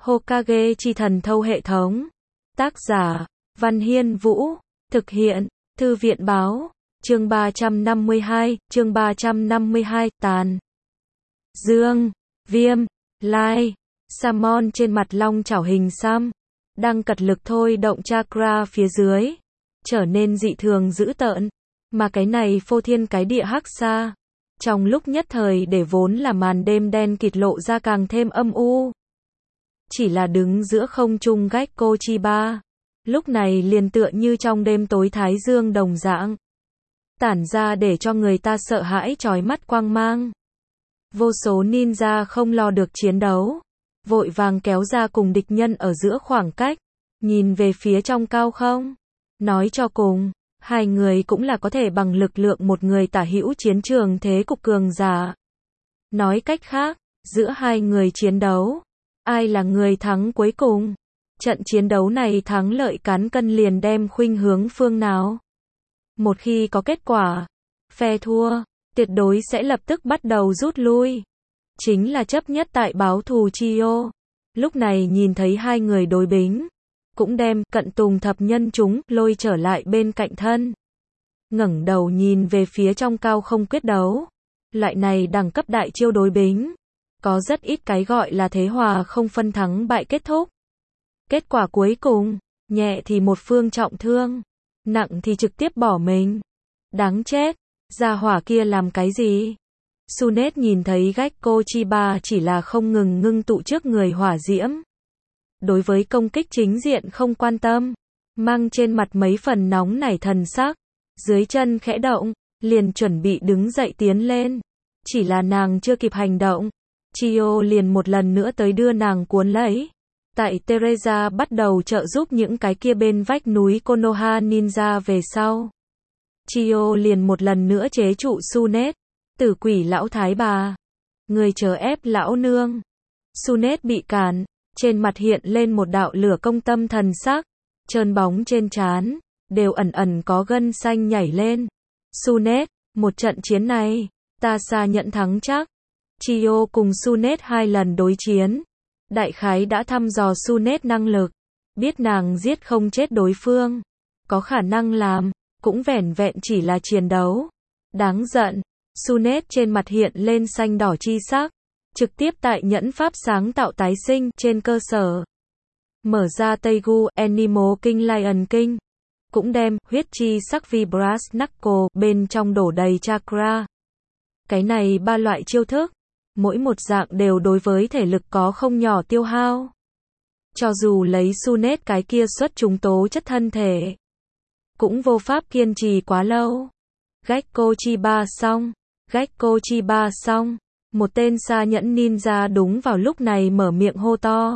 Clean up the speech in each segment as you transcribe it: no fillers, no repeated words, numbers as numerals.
Hokage chi thần thâu hệ thống. Tác giả, Văn Hiên Vũ. Thực hiện, Thư viện Báo. Chương 352, Tàn. Dương, Viêm, Lai, Samon trên mặt long chảo hình xăm, đang cật lực thôi động chakra phía dưới, trở nên dị thường dữ tợn, mà cái này phô thiên cái địa hắc xa, trong lúc nhất thời để vốn là màn đêm đen kịt lộ ra càng thêm âm u. Chỉ là đứng giữa không trung Gekko Chiba, lúc này liền tựa như trong đêm tối thái dương đồng dạng, tản ra để cho người ta sợ hãi chói mắt quang mang. Vô số ninja không lo được chiến đấu, vội vàng kéo ra cùng địch nhân ở giữa khoảng cách, nhìn về phía trong cao không. Nói cho cùng, hai người cũng là có thể bằng lực lượng một người tả hữu chiến trường thế cục cường giả. Nói cách khác, giữa hai người chiến đấu, ai là người thắng cuối cùng? Trận chiến đấu này thắng lợi cán cân liền đem khuynh hướng phương nào? Một khi có kết quả, phe thua, tuyệt đối sẽ lập tức bắt đầu rút lui. Chính là chấp nhất tại báo thù Chio. Lúc này nhìn thấy hai người đối bính, cũng đem cận tùng thập nhân chúng lôi trở lại bên cạnh thân. Ngẩng đầu nhìn về phía trong cao không quyết đấu. Loại này đẳng cấp đại chiêu đối bính, có rất ít cái gọi là thế hòa không phân thắng bại kết thúc. Kết quả cuối cùng, nhẹ thì một phương trọng thương, nặng thì trực tiếp bỏ mình. Đáng chết, gia hỏa kia làm cái gì? Sunet nhìn thấy Gekko Chiba chỉ là không ngừng ngưng tụ trước người hỏa diễm. Đối với công kích chính diện không quan tâm, mang trên mặt mấy phần nóng nảy thần sắc, dưới chân khẽ động, liền chuẩn bị đứng dậy tiến lên. Chỉ là nàng chưa kịp hành động, Chio liền một lần nữa tới đưa nàng cuốn lấy. Tại Teresa bắt đầu trợ giúp những cái kia bên vách núi Konoha ninja về sau, Chio liền một lần nữa chế trụ Sunet. Tử quỷ lão thái bà, người chờ ép lão nương. Sunet bị cản, trên mặt hiện lên một đạo lửa công tâm thần sắc, trơn bóng trên trán đều ẩn ẩn có gân xanh nhảy lên. Sunet, một trận chiến này, ta xa nhận thắng chắc. Chio cùng Sunet hai lần đối chiến, đại khái đã thăm dò Sunet năng lực, biết nàng giết không chết đối phương, có khả năng làm, cũng vẻn vẹn chỉ là chiến đấu. Đáng giận. Sunet trên mặt hiện lên xanh đỏ chi sắc, trực tiếp tại nhẫn pháp sáng tạo tái sinh trên cơ sở mở ra Teigu Animal King Lion King, cũng đem huyết chi sắc Vibras Knuckle bên trong đổ đầy chakra. Cái này ba loại chiêu thức, mỗi một dạng đều đối với thể lực có không nhỏ tiêu hao. Cho dù lấy Sunet cái kia xuất chúng tố chất thân thể, cũng vô pháp kiên trì quá lâu. Gekko Chiba xong. Gekko Chiba xong. Một tên xa nhẫn ninja đúng vào lúc này mở miệng hô to.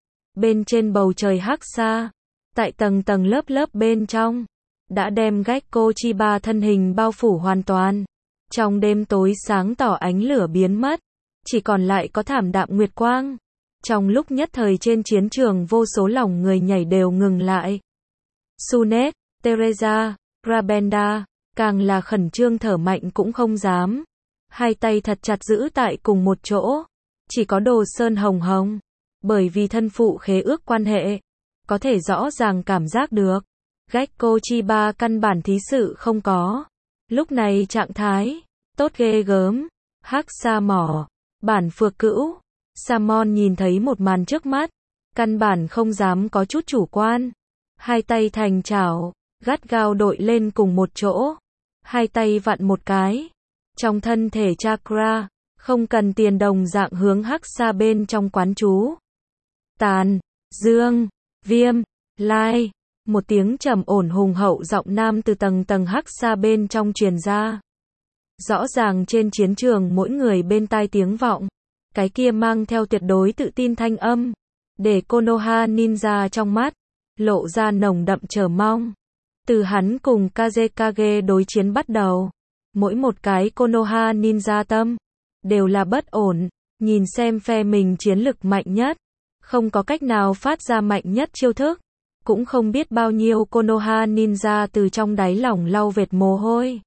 Bên trên bầu trời hắc xa, tại tầng tầng lớp lớp bên trong, đã đem Gekko Chiba thân hình bao phủ hoàn toàn. Trong đêm tối sáng tỏ ánh lửa biến mất, chỉ còn lại có thảm đạm nguyệt quang. Trong lúc nhất thời trên chiến trường vô số lòng người nhảy đều ngừng lại. Sunet, Teresa, Rabenda, càng là khẩn trương thở mạnh cũng không dám. Hai tay thật chặt giữ tại cùng một chỗ. Chỉ có Đồ Sơn Hồng Hồng, bởi vì thân phụ khế ước quan hệ, có thể rõ ràng cảm giác được. Gekko Chiba căn bản thí sự không có. Lúc này trạng thái, tốt ghê gớm. Hắc sa mỏ, bản phược cữu. Samon nhìn thấy một màn trước mắt, căn bản không dám có chút chủ quan. Hai tay thành chảo, gắt gao đội lên cùng một chỗ. Hai tay vặn một cái. Trong thân thể chakra, không cần tiền đồng dạng hướng hắc xa bên trong quán chú. Tàn, dương, viêm, lai. Một tiếng trầm ổn hùng hậu giọng nam từ tầng tầng hắc xa bên trong truyền ra. Rõ ràng trên chiến trường mỗi người bên tai tiếng vọng. Cái kia mang theo tuyệt đối tự tin thanh âm. Để Konoha ninja trong mắt, lộ ra nồng đậm chờ mong. Từ hắn cùng Kazekage đối chiến bắt đầu, mỗi một cái Konoha ninja tâm đều là bất ổn, nhìn xem phe mình chiến lực mạnh nhất, không có cách nào phát ra mạnh nhất chiêu thức, cũng không biết bao nhiêu Konoha ninja từ trong đáy lòng lau vệt mồ hôi.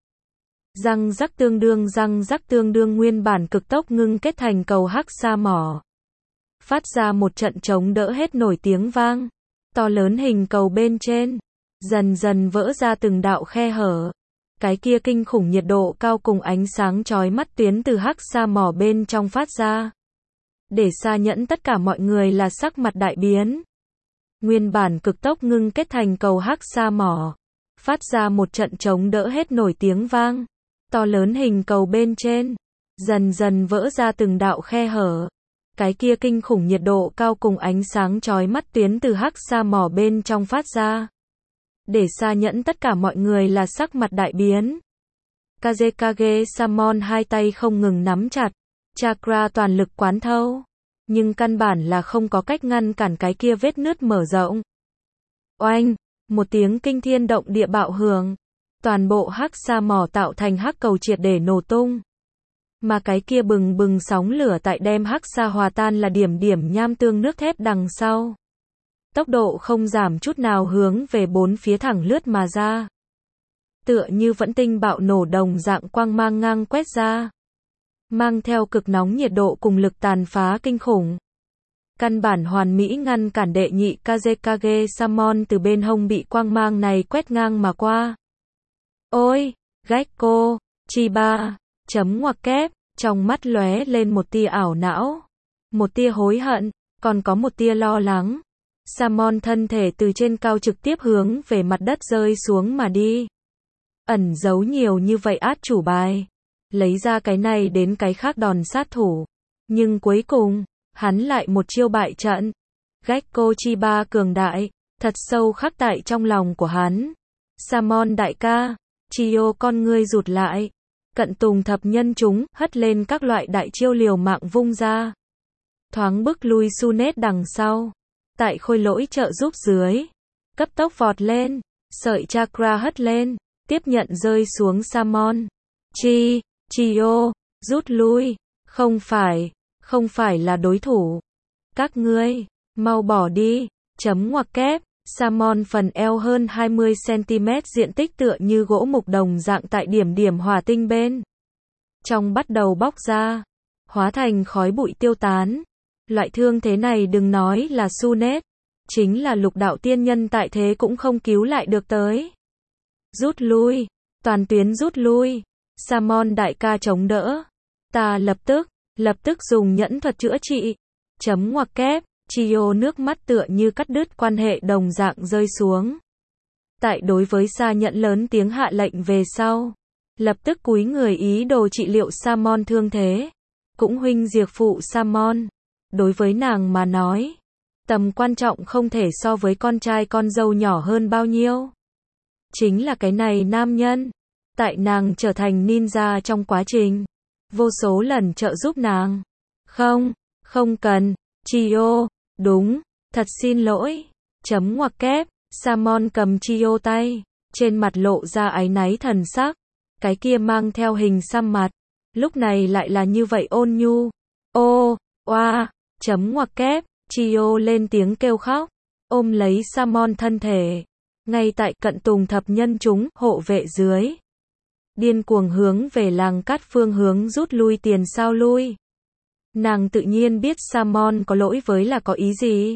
Răng rắc tương đương nguyên bản cực tốc ngưng kết thành cầu hắc sa mỏ. phát ra một trận chống đỡ hết nổi tiếng vang. To lớn hình cầu bên trên, dần dần vỡ ra từng đạo khe hở. Cái kia kinh khủng nhiệt độ cao cùng ánh sáng chói mắt tiến từ hắc sa mỏ bên trong phát ra. Để Sa Nhẫn tất cả mọi người là sắc mặt đại biến. Nguyên bản cực tốc ngưng kết thành cầu hắc sa mỏ, phát ra một trận chống đỡ hết nổi tiếng vang. To lớn hình cầu bên trên, dần dần vỡ ra từng đạo khe hở. Cái kia kinh khủng nhiệt độ cao cùng ánh sáng chói mắt tiến từ hắc sa mỏ bên trong phát ra. Để Sa Nhẫn tất cả mọi người là sắc mặt đại biến. Kazekage Samon hai tay không ngừng nắm chặt, chakra toàn lực quán thâu, nhưng căn bản là không có cách ngăn cản cái kia vết nứt mở rộng. Oanh, một tiếng kinh thiên động địa bạo hưởng, toàn bộ hắc sa mỏ tạo thành hắc cầu triệt để nổ tung. Mà cái kia bừng bừng sóng lửa tại đem hắc sa hòa tan là điểm điểm nham tương nước thép đằng sau. Tốc độ không giảm chút nào hướng về bốn phía thẳng lướt mà ra. Tựa như vẫn tinh bạo nổ đồng dạng quang mang ngang quét ra. Mang theo cực nóng nhiệt độ cùng lực tàn phá kinh khủng. Căn bản hoàn mỹ ngăn cản đệ nhị Kazekage Samon từ bên hông bị quang mang này quét ngang mà qua. Ôi, Gekko, Chiba, chấm ngoặc kép, trong mắt lóe lên một tia ảo não, một tia hối hận, còn có một tia lo lắng. Samon thân thể từ trên cao trực tiếp hướng về mặt đất rơi xuống mà đi. Ẩn giấu nhiều như vậy át chủ bài. Lấy ra cái này đến cái khác đòn sát thủ. Nhưng cuối cùng, hắn lại một chiêu bại trận. Gekko Chiba cường đại, thật sâu khắc tại trong lòng của hắn. Samon đại ca, Chiyo con ngươi rụt lại. Cận tùng thập nhân chúng, hất lên các loại đại chiêu liều mạng vung ra. Thoáng bức lui Sunet đằng sau. Tại khôi lỗi trợ giúp dưới, cấp tốc vọt lên, sợi chakra hất lên, tiếp nhận rơi xuống Samon. Chiyo, rút lui, không phải là đối thủ. Các ngươi, mau bỏ đi, chấm ngoặc kép, Samon phần eo hơn 20cm diện tích tựa như gỗ mục đồng dạng tại điểm điểm hỏa tinh bên. Trong bắt đầu bóc ra, hóa thành khói bụi tiêu tán. Loại thương thế này đừng nói là Sunet, chính là Lục đạo tiên nhân tại thế cũng không cứu lại được tới. Rút lui, toàn tuyến rút lui. Samon đại ca chống đỡ. Ta lập tức dùng nhẫn thuật chữa trị. Chấm ngoặc kép, Chiyo nước mắt tựa như cắt đứt quan hệ đồng dạng rơi xuống. Tại đối với Sa Nhẫn lớn tiếng hạ lệnh về sau, lập tức cúi người ý đồ trị liệu Samon thương thế. Cũng huynh diệt phụ Samon. Đối với nàng mà nói, tầm quan trọng không thể so với con trai con dâu nhỏ hơn bao nhiêu. Chính là cái này nam nhân, tại nàng trở thành ninja trong quá trình, vô số lần trợ giúp nàng. Không cần, Chiyo, đúng, thật xin lỗi, chấm ngoặc kép, Samon cầm Chiyo tay, trên mặt lộ ra áy náy thần sắc, cái kia mang theo hình xăm mặt, lúc này lại là như vậy ôn nhu. Ô, oa. Chấm ngoặc kép, Chiyo lên tiếng kêu khóc, ôm lấy Samon thân thể, ngay tại cận tùng thập nhân chúng, hộ vệ dưới. Điên cuồng hướng về làng cát phương hướng rút lui tiền sao lui. Nàng tự nhiên biết Samon có lỗi với là có ý gì.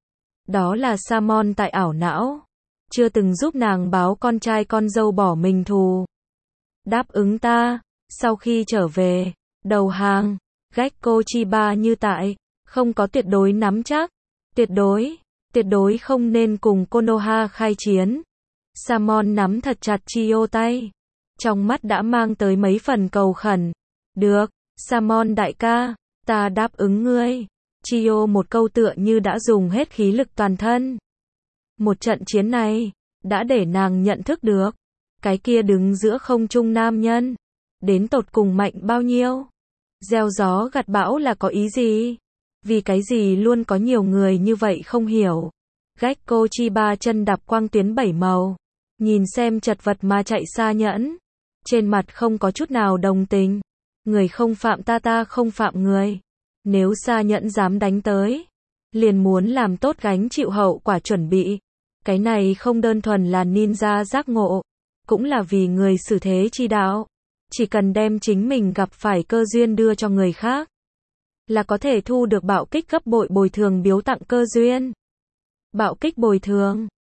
Đó là Samon tại ảo não, chưa từng giúp nàng báo con trai con dâu bỏ mình thù. Đáp ứng ta, sau khi trở về, đầu hàng, Gekko Chiba như tại. Không có tuyệt đối nắm chắc, tuyệt đối không nên cùng Konoha khai chiến. Samon nắm thật chặt Chiyo tay, trong mắt đã mang tới mấy phần cầu khẩn. Được, Samon đại ca, ta đáp ứng ngươi. Chiyo một câu tựa như đã dùng hết khí lực toàn thân. Một trận chiến này, đã để nàng nhận thức được, cái kia đứng giữa không trung nam nhân, đến tột cùng mạnh bao nhiêu. Gieo gió gặt bão là có ý gì? Vì cái gì luôn có nhiều người như vậy không hiểu. Gekko Chiba chân đạp quang tuyến 7 màu, nhìn xem chật vật mà chạy Sa Nhẫn, trên mặt không có chút nào đồng tình. Người không phạm ta, ta không phạm người. Nếu Sa Nhẫn dám đánh tới, liền muốn làm tốt gánh chịu hậu quả chuẩn bị. Cái này không đơn thuần là ninja giác ngộ, cũng là vì người xử thế chi đạo. Chỉ cần đem chính mình gặp phải cơ duyên đưa cho người khác, là có thể thu được bạo kích gấp bội bồi thường biếu tặng cơ duyên. Bạo kích bồi thường